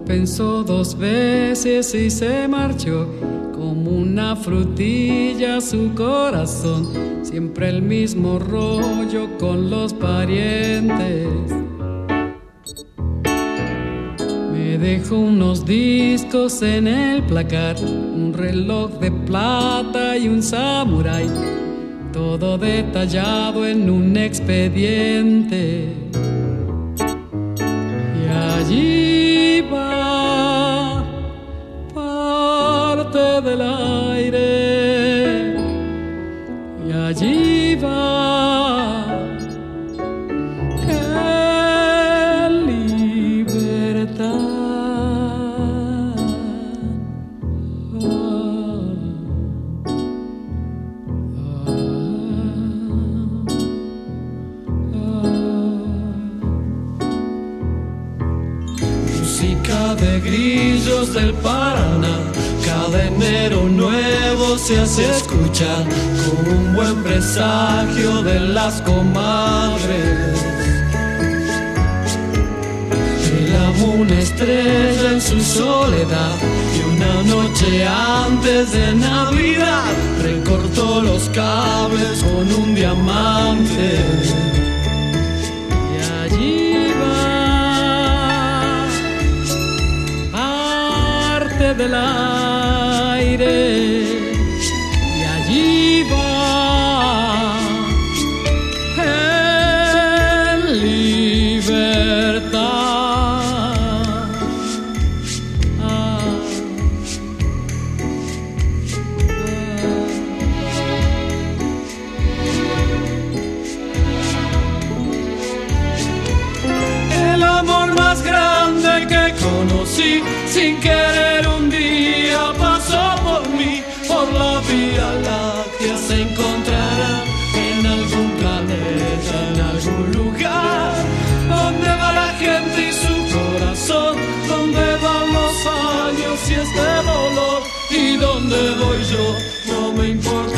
pensó dos veces y se marchó. Como una frutilla su corazón, siempre el mismo rollo con los parientes. Me dejó unos discos en el placar, un reloj de plata y un samurái, todo detallado en un expediente. Y allí va parte del aire, y allí va en libertad. Música de grillos del Paraná, cada enero nuevo se hace escuchar, con un buen presagio de las comadres. El amo una estrella en su soledad, y una noche antes de Navidad recortó los cables con un diamante. Y allí del aire, y allí va en libertad. El amor más grande que conocí, sin querer un día pasó por mí, por la Vía Láctea se encontrará en algún planeta, en algún lugar, donde va la gente y su corazón, donde van los años y este dolor, y donde voy yo, no me importa.